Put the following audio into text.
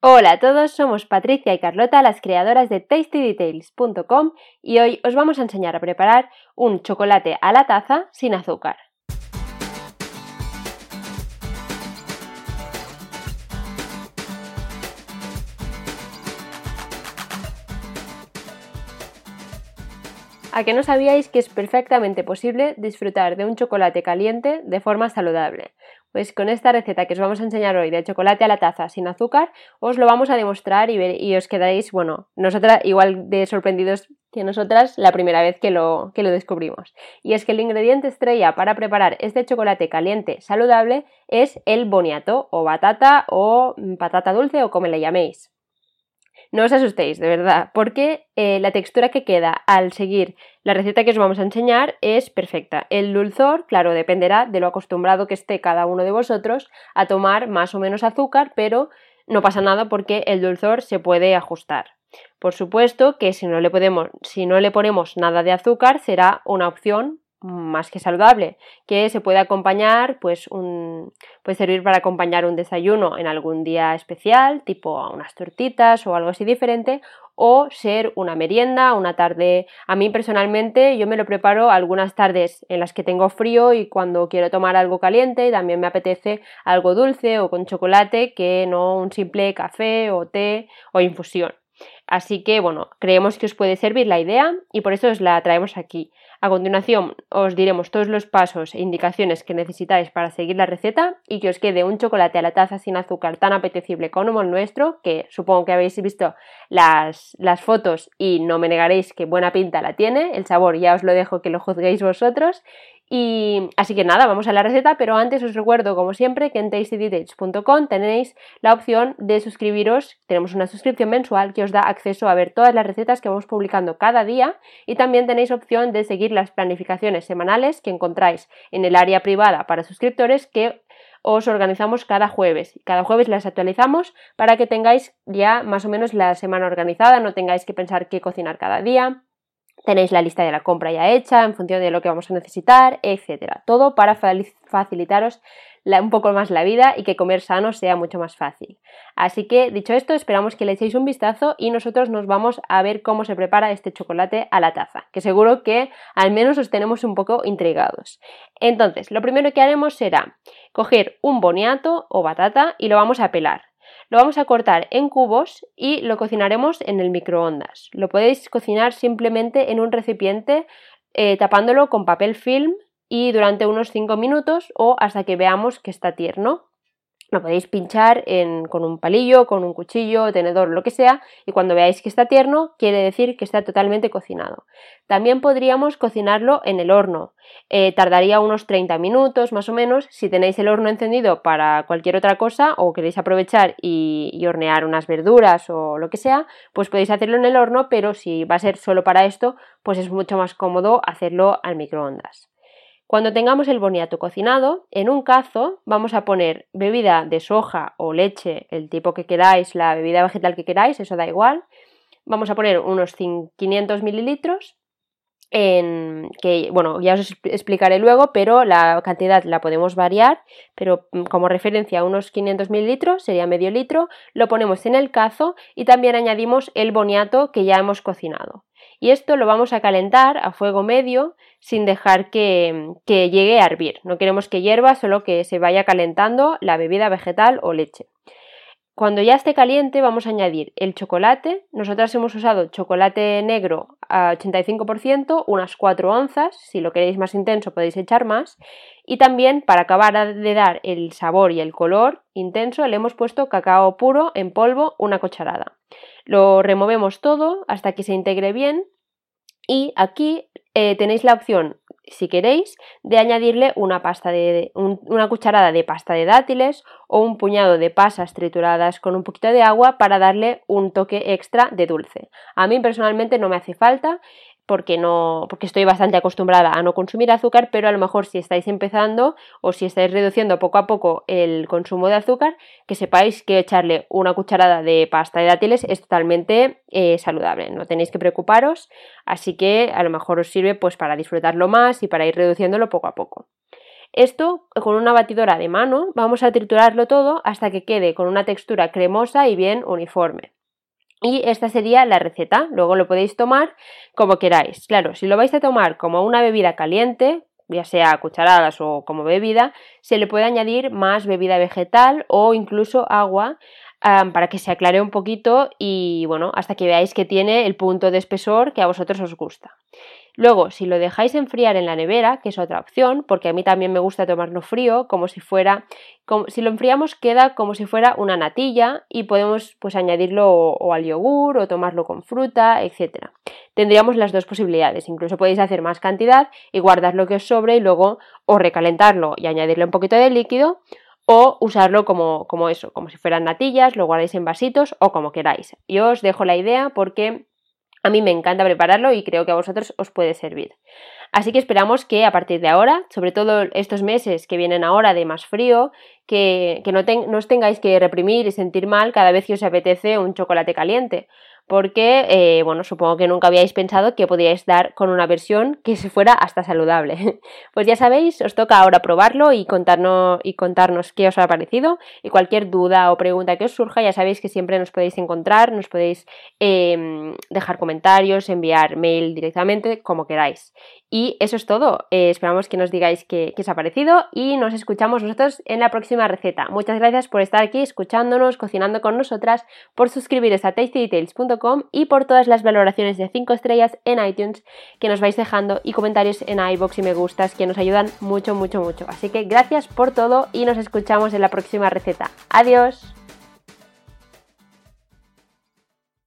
Hola a todos, somos Patricia y Carlota, las creadoras de TastyDetails.com y hoy os vamos a enseñar a preparar un chocolate a la taza sin azúcar. ¿A que no sabíais que es perfectamente posible disfrutar de un chocolate caliente de forma saludable? Pues con esta receta que os vamos a enseñar hoy de chocolate a la taza sin azúcar, os lo vamos a demostrar y os quedaréis, nosotras igual de sorprendidos que nosotras la primera vez que lo descubrimos. Y es que el ingrediente estrella para preparar este chocolate caliente saludable es el boniato o batata o patata dulce o como le llaméis. No os asustéis, de verdad, porque la textura que queda al seguir la receta que os vamos a enseñar es perfecta. El dulzor, claro, dependerá de lo acostumbrado que esté cada uno de vosotros a tomar más o menos azúcar, pero no pasa nada porque el dulzor se puede ajustar. Por supuesto que si no le ponemos nada de azúcar será una opción más que saludable, que se puede acompañar, puede servir para acompañar un desayuno en algún día especial, tipo unas tortitas o algo así diferente, o ser una merienda, una tarde. A mí personalmente yo me lo preparo algunas tardes en las que tengo frío y cuando quiero tomar algo caliente y también me apetece algo dulce o con chocolate que no un simple café o té o infusión. Así que creemos que os puede servir la idea y por eso os la traemos aquí. A continuación os diremos todos los pasos e indicaciones que necesitáis para seguir la receta y que os quede un chocolate a la taza sin azúcar tan apetecible como el nuestro, que supongo que habéis visto las fotos y no me negaréis que buena pinta la tiene. El sabor ya os lo dejo que lo juzguéis vosotros. Y así que nada, vamos a la receta, pero antes os recuerdo como siempre que en TastyDetails.com tenéis la opción de suscribiros. Tenemos una suscripción mensual que os da acceso a ver todas las recetas que vamos publicando cada día y también tenéis opción de seguir las planificaciones semanales que encontráis en el área privada para suscriptores que os organizamos cada jueves. Cada jueves las actualizamos para que tengáis ya más o menos la semana organizada, no tengáis que pensar qué cocinar cada día. Tenéis la lista de la compra ya hecha en función de lo que vamos a necesitar, etcétera. Todo para facilitaros un poco más la vida y que comer sano sea mucho más fácil. Así que, dicho esto, esperamos que le echéis un vistazo y nosotros nos vamos a ver cómo se prepara este chocolate a la taza, que seguro que al menos os tenemos un poco intrigados. Entonces, lo primero que haremos será coger un boniato o batata y lo vamos a pelar. Lo vamos a cortar en cubos y lo cocinaremos en el microondas. Lo podéis cocinar simplemente en un recipiente tapándolo con papel film y durante unos 5 minutos o hasta que veamos que está tierno. Lo podéis pinchar con un palillo, con un cuchillo, tenedor, lo que sea, y cuando veáis que está tierno, quiere decir que está totalmente cocinado. También podríamos cocinarlo en el horno. Tardaría unos 30 minutos más o menos. Si tenéis el horno encendido para cualquier otra cosa o queréis aprovechar y hornear unas verduras o lo que sea, pues podéis hacerlo en el horno, pero si va a ser solo para esto, pues es mucho más cómodo hacerlo al microondas. Cuando tengamos el boniato cocinado, en un cazo vamos a poner bebida de soja o leche, el tipo que queráis, la bebida vegetal que queráis, eso da igual. Vamos a poner unos 500 mililitros, ya os explicaré luego, pero la cantidad la podemos variar, pero como referencia unos 500 mililitros, sería medio litro, lo ponemos en el cazo y también añadimos el boniato que ya hemos cocinado. Y esto lo vamos a calentar a fuego medio sin dejar que llegue a hervir. No queremos que hierva, solo que se vaya calentando la bebida vegetal o leche. Cuando ya esté caliente vamos a añadir el chocolate. Nosotras hemos usado chocolate negro a 85%, unas 4 onzas. Si lo queréis más intenso podéis echar más. Y también para acabar de dar el sabor y el color intenso le hemos puesto cacao puro en polvo, una cucharada. Lo removemos todo hasta que se integre bien y aquí tenéis la opción, si queréis, de añadirle una cucharada de pasta de dátiles o un puñado de pasas trituradas con un poquito de agua para darle un toque extra de dulce. A mí personalmente no me hace falta porque estoy bastante acostumbrada a no consumir azúcar, pero a lo mejor si estáis empezando o si estáis reduciendo poco a poco el consumo de azúcar, que sepáis que echarle una cucharada de pasta de dátiles es totalmente saludable, no tenéis que preocuparos, así que a lo mejor os sirve pues para disfrutarlo más y para ir reduciéndolo poco a poco. Esto con una batidora de mano vamos a triturarlo todo hasta que quede con una textura cremosa y bien uniforme. Y esta sería la receta, luego lo podéis tomar como queráis. Claro, si lo vais a tomar como una bebida caliente, ya sea a cucharadas o como bebida, se le puede añadir más bebida vegetal o incluso agua para que se aclare un poquito y bueno, hasta que veáis que tiene el punto de espesor que a vosotros os gusta. Luego, si lo dejáis enfriar en la nevera, que es otra opción, porque a mí también me gusta tomarlo frío, si lo enfriamos queda como si fuera una natilla y podemos pues añadirlo o al yogur o tomarlo con fruta, etc. Tendríamos las dos posibilidades, incluso podéis hacer más cantidad y guardar lo que os sobre y luego o recalentarlo y añadirle un poquito de líquido o usarlo como si fueran natillas, lo guardáis en vasitos o como queráis. Yo os dejo la idea porque a mí me encanta prepararlo y creo que a vosotros os puede servir. Así que esperamos que a partir de ahora, sobre todo estos meses que vienen ahora de más frío, que no os tengáis que reprimir y sentir mal cada vez que os apetece un chocolate caliente. Porque, supongo que nunca habíais pensado que podíais dar con una versión que se fuera hasta saludable. Pues ya sabéis, os toca ahora probarlo y contarnos qué os ha parecido. Y cualquier duda o pregunta que os surja, ya sabéis que siempre nos podéis encontrar, nos podéis dejar comentarios, enviar mail directamente, como queráis. Y eso es todo. Esperamos que nos digáis qué os ha parecido y nos escuchamos nosotros en la próxima receta. Muchas gracias por estar aquí escuchándonos, cocinando con nosotras, por suscribiros a tastydetails.com y por todas las valoraciones de 5 estrellas en iTunes que nos vais dejando y comentarios en iVoox y me gustas que nos ayudan mucho, mucho, mucho. Así que gracias por todo y nos escuchamos en la próxima receta. ¡Adiós!